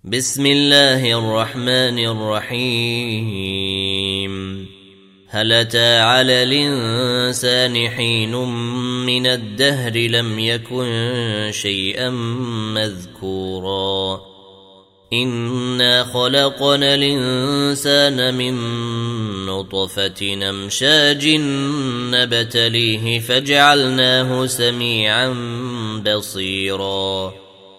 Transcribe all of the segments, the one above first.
بسم الله الرحمن الرحيم. هل أتى على الإنسان حين من الدهر لم يكن شيئا مذكورا إنا خلقنا الإنسان من نطفة أمشاج نبتليه فجعلناه سميعا بصيرا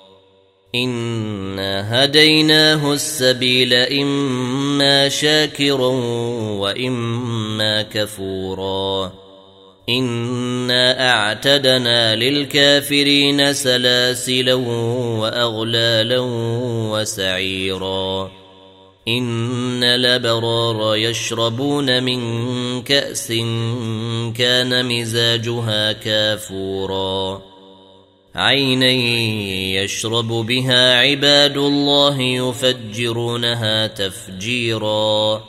إنا هديناه السبيل إما شاكرا وإما كفورا إنا أعتدنا للكافرين سلاسلا وأغلالا وسعيرا إن الأبرار يشربون من كأس كان مزاجها كافورا عينا يشرب بها عباد الله يفجرونها تفجيرا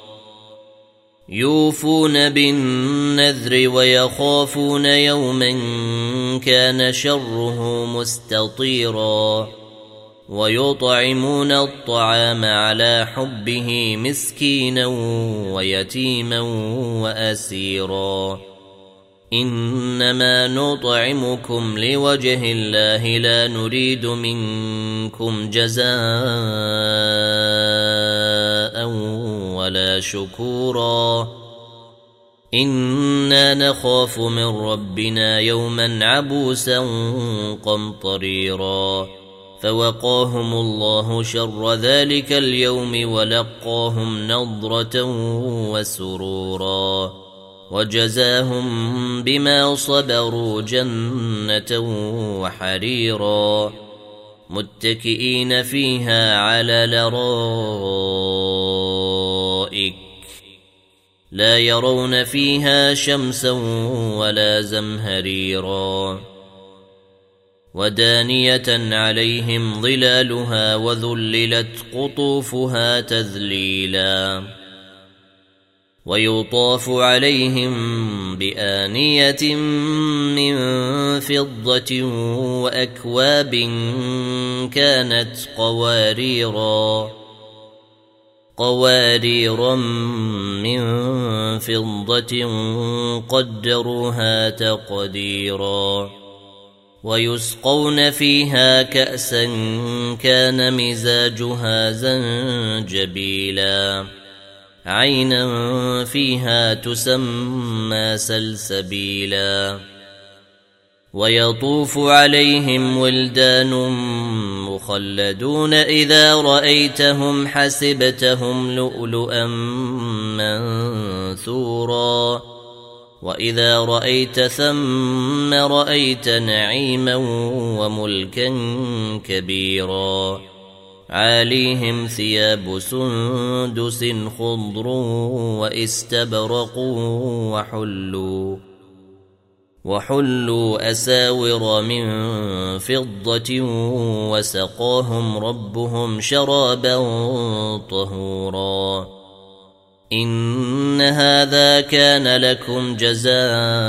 يوفون بالنذر ويخافون يوما كان شره مستطيرا ويطعمون الطعام على حبه مسكينا ويتيما وأسيرا إنما نطعمكم لوجه الله لا نريد منكم جزاء ولا شكورا إنا نخاف من ربنا يوما عبوسا قمطريرا فوقاهم الله شر ذلك اليوم ولقاهم نضرة وسرورا وجزاهم بما صبروا جنة وحريرا متكئين فيها على الأرائك لا يرون فيها شمسا ولا زمهريرا ودانية عليهم ظلالها وذللت قطوفها تذليلا ويطاف عليهم بآنية من فضة وأكواب كانت قواريرا من فضة قدروها تقديرا ويسقون فيها كأسا كان مزاجها زنجبيلا عينا فيها تسمى سلسبيلا ويطوف عليهم ولدان مخلدون إذا رأيتهم حسبتهم لؤلؤا منثورا وإذا رأيت ثم رأيت نعيما وملكا كبيرا عاليهم ثياب سندس خضر واستبرق وحلوا أساور من فضة وسقاهم ربهم شرابا طهورا إن هذا كان لكم جزاء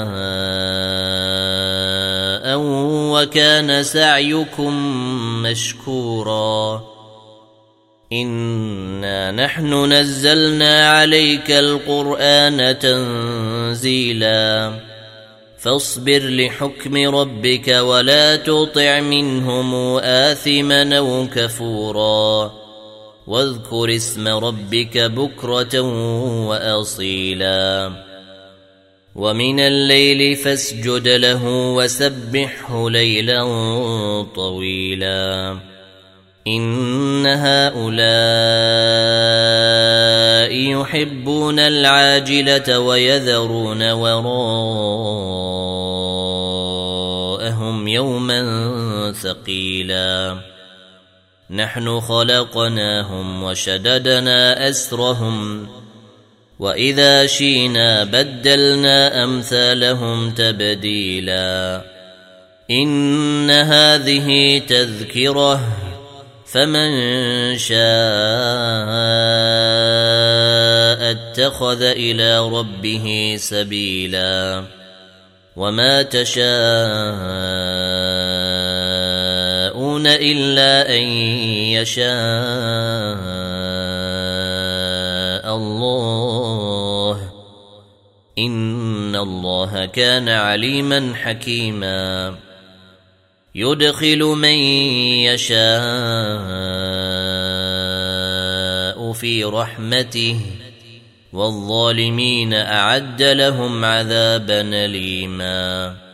وكان سعيكم مشكورا إنا نحن نزلنا عليك القرآن تنزيلا فاصبر لحكم ربك ولا تطع منهم آثما أو كفورا واذكر اسم ربك بكرة وأصيلا ومن الليل فاسجد له وسبحه ليلا طويلا إن هؤلاء يحبون العاجلة ويذرون وراءهم يوما ثقيلا نحن خلقناهم وشددنا أسرهم وإذا شئنا بدلنا أمثالهم تبديلا إن هذه تذكرة فمن شاء اتخذ إلى ربه سبيلا وما تشاءون يشاءون إلا أن يشاء الله إن الله كان عليما حكيما يدخل من يشاء في رحمته والظالمين أعد لهم عذابا أليما